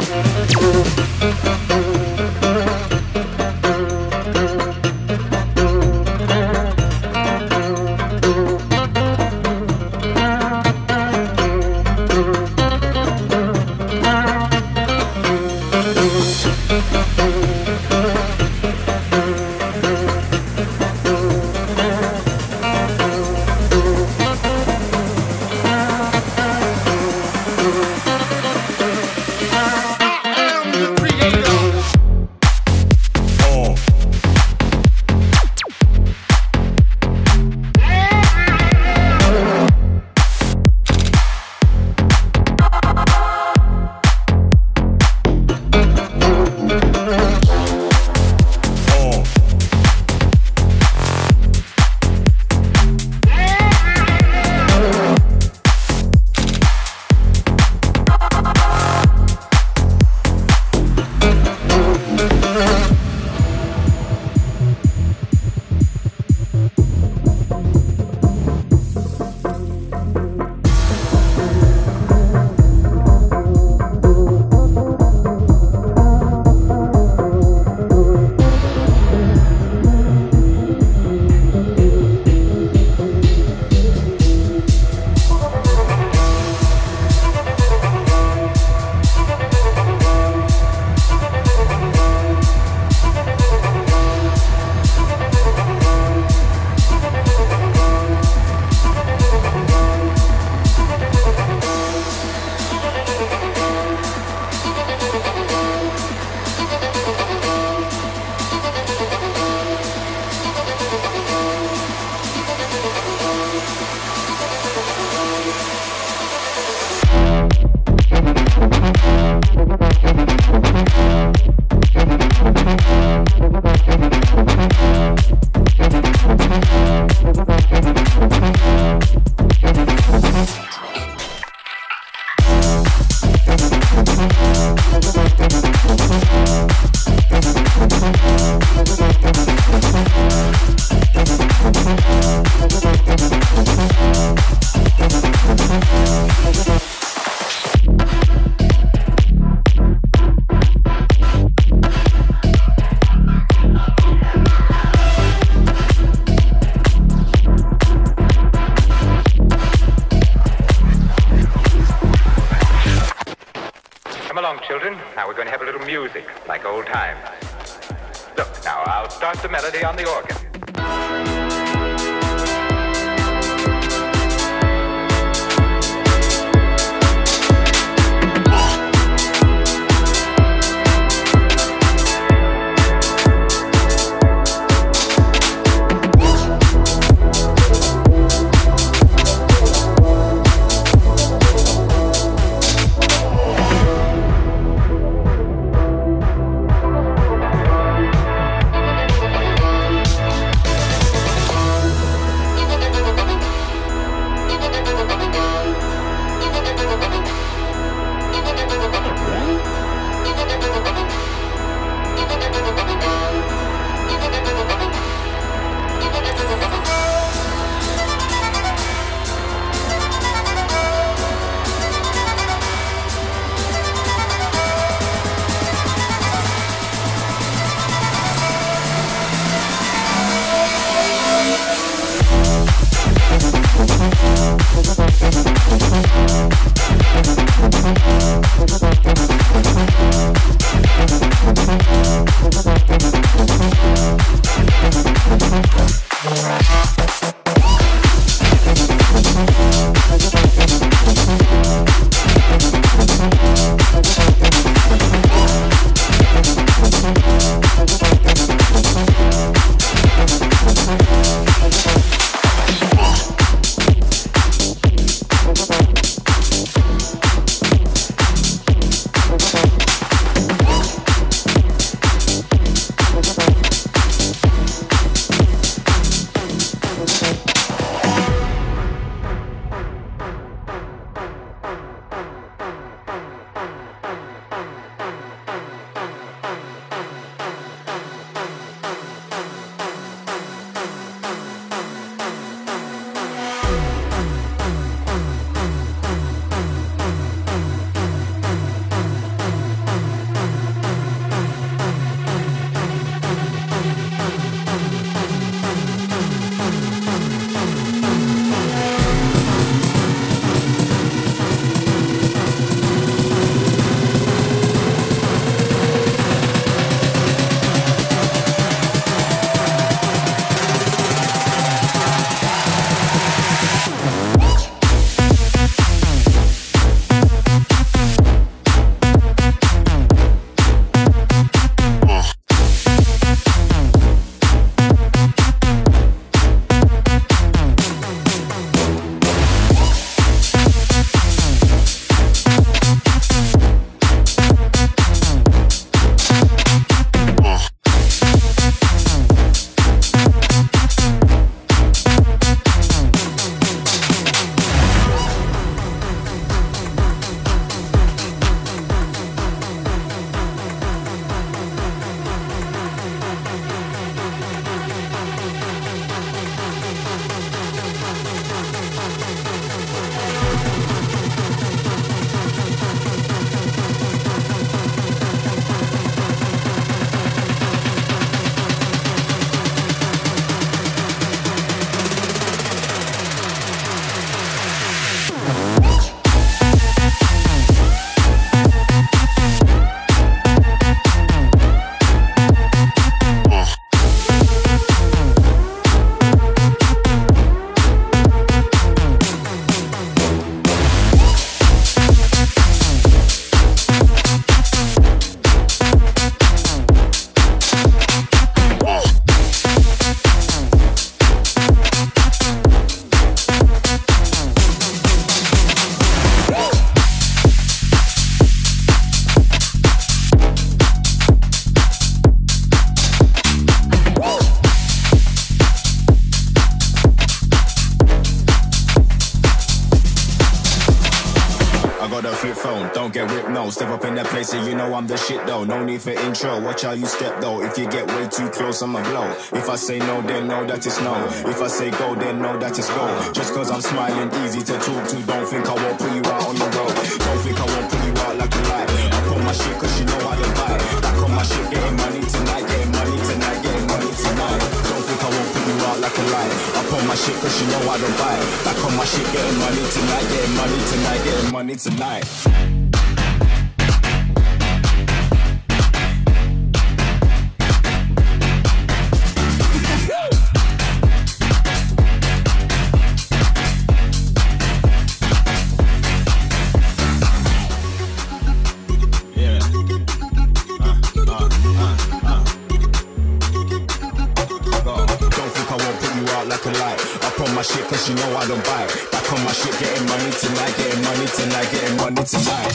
Children, now we're going to have a little music, like old times. Look, now I'll start the melody on the organ. Step up in that place and you know I'm the shit though. No need for intro, watch how you step though. If you get way too close, I'ma blow. If I say no, then know that it's no. If I say go, then know that it's go. Just cause I'm smiling, easy to talk to. Don't think I won't put you out on the road. Don't think I won't put you out like a light. Up on my shit cause you know I don't buy. Back on my shit, getting money tonight. Getting money tonight, getting money tonight. Don't think I won't put you out like a light. Up on my shit cause you know I don't buy. Back on my shit, getting money tonight. Getting money tonight, getting money tonight. Shit cause you know I don't buy it. Back on my shit, getting money tonight, getting money tonight, getting money tonight.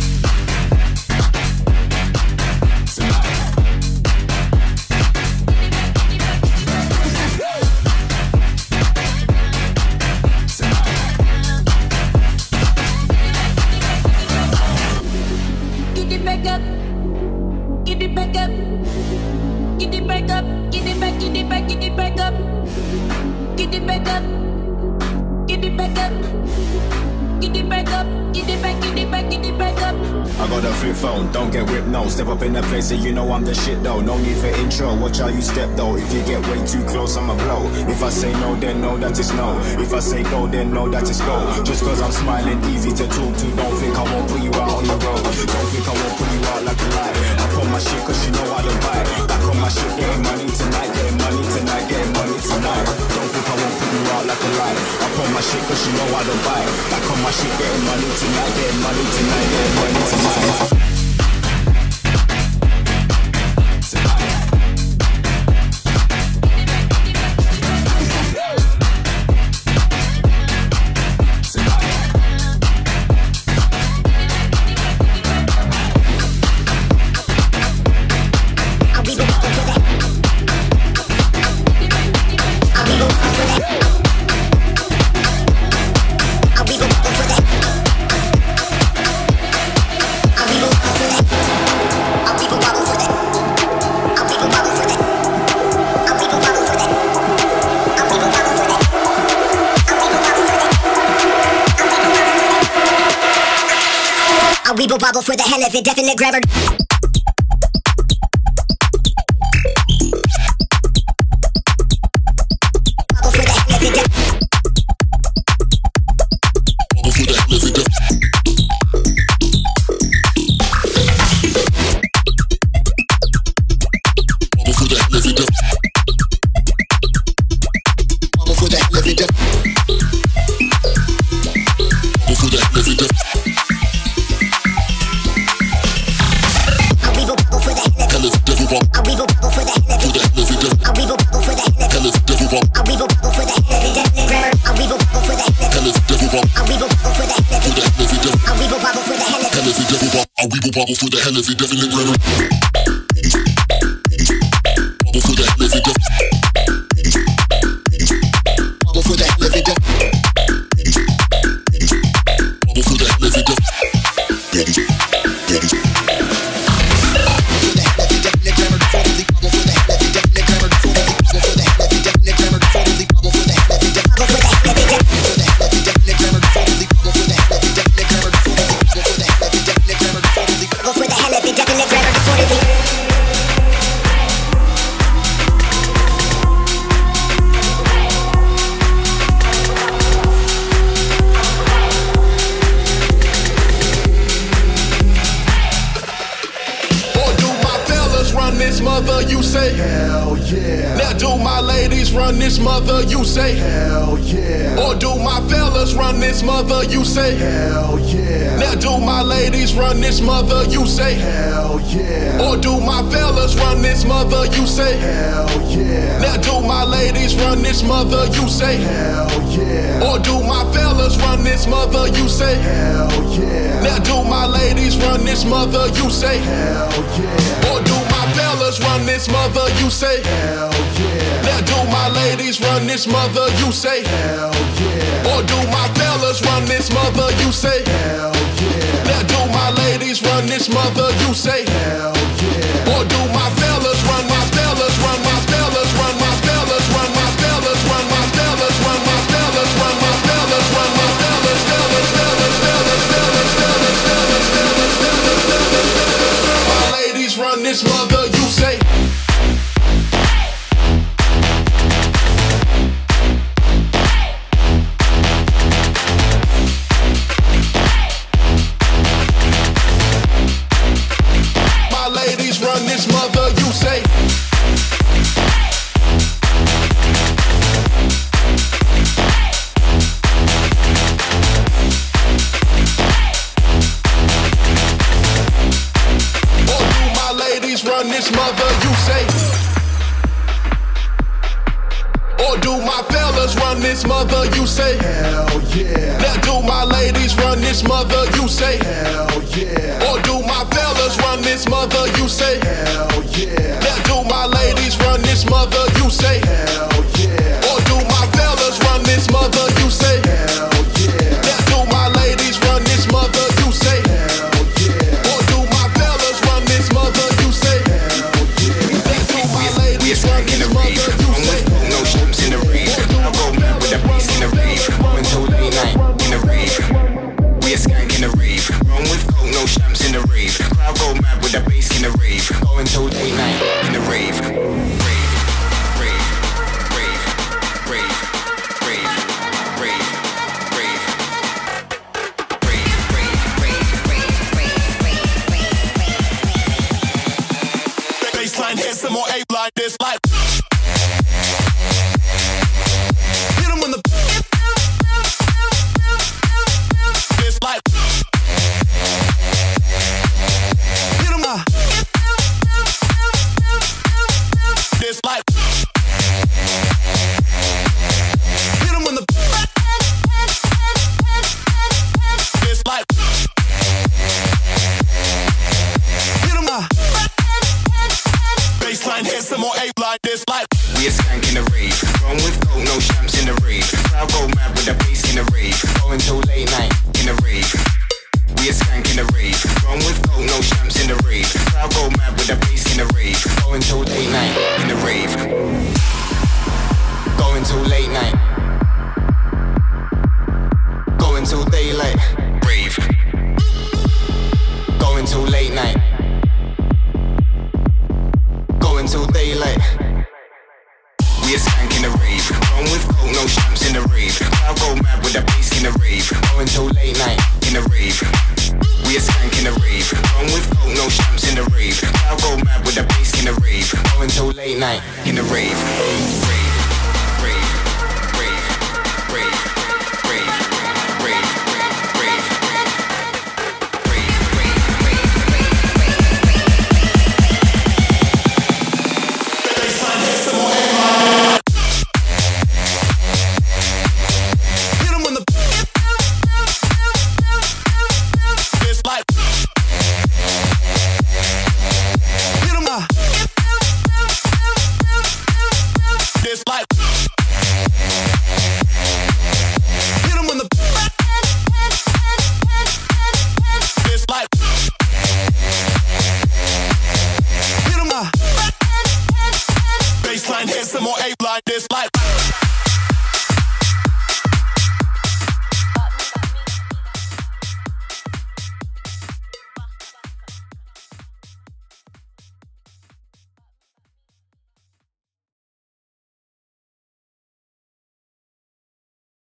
Get it back up, get it back up, get it back up, get it back, get it back, get it back up, get it back up. Get it back up, get it back up, get it back, get it back, get it back up. I got a flip phone, don't get whipped, no. Step up in that place and you know I'm the shit though. No need for intro, watch how you step though. If you get way too close, I'ma blow. If I say no, then know that it's no. If I say go, then know that it's go. Just cause I'm smiling, easy to talk to. Don't think I won't put you out on the road. Don't think I won't put you out like a light. Up on my shit cause you know I don't buy it. Back on my shit, getting money tonight, getting money tonight, getting money tonight. Don't think I won't put you out like a light. Up on my shit cause you know I don't buy it. Back on my shit, getting money tonight, getting money tonight, getting money tonight. Weeble bobble for the hell of it, definite grammar. Bobble for the hell of it, definite grammar. Bobble for the hell of it, bobble for the hell of it, bobble for the hell of it, you say hell yeah. Now do my ladies run this mother, you say hell yeah. Or do my fellas run this mother, you say hell yeah. Now do my ladies run this mother, you say hell yeah. Or do my fellas run this mother, you say hell yeah. Now do my ladies run this mother, you say hell yeah. Or do my fellas run this mother, you say hell yeah. Now do my ladies run this mother, you say hell yeah. Or do my fellas run run this mother, you say hell yeah. Now do my ladies run this mother, you say hell yeah. Or do my fellas run this mother, you say hell yeah. Now do my ladies run this mother, you say hell yeah. Or do my fellas run my fellas run my fellas run my fellas run my fellas run my fellas run my fellas run my fellas run my fellas fellas fellas fellas fellas fellas fellas fellas fellas fellas. My ladies run this mother, you say. My ladies run this mother, you say. Run this mother, you say. Or do my fellas run this mother, you say. Hell yeah. Now do my ladies run this mother, you say. Hell yeah. Or do my fellas run this mother, you say. Hell yeah. Now do my ladies run this mother, you say. Hell yeah. Or do my fellas run this mother, you say. Hell yeah. Now do my ladies run this mother, you say. Hell yeah. Or do my fellas run this mother, you say. We are stuck in the rave, I'm with no ships in the rave. I'll go mad with the bass in the rave, until late night in the rave. We are skank in the rave, run with coke, no champs in the rave. I'll go mad with the bass in the rave, go until late night in the rave. Rave, rave, rave, rave, rave, rave, rave. Baseline hits some more ape like this, like hit 'em when the this like hit 'em this like hit 'em when the this like hit 'em baseline hits some more ape like this like. We are skank in the rave, run with coke, no champs in the rave. I'll go mad with the bass in the rave, go until late night in the rave. We are skank in the rave, run with coke, no champs in the rave. I'll go mad with the bass in the rave, go until late night in the rave. Go until late night. Go until daylight. Rave. Go until late night. Go until daylight. We are skank in the rave, run with coke, no champs in the rave. I'll go mad with the bass in the rave, go until late night in the rave. We are skank in the rave, run with coke, no champs in the rave. I'll go mad with the bass in the rave, go until late night in the rave.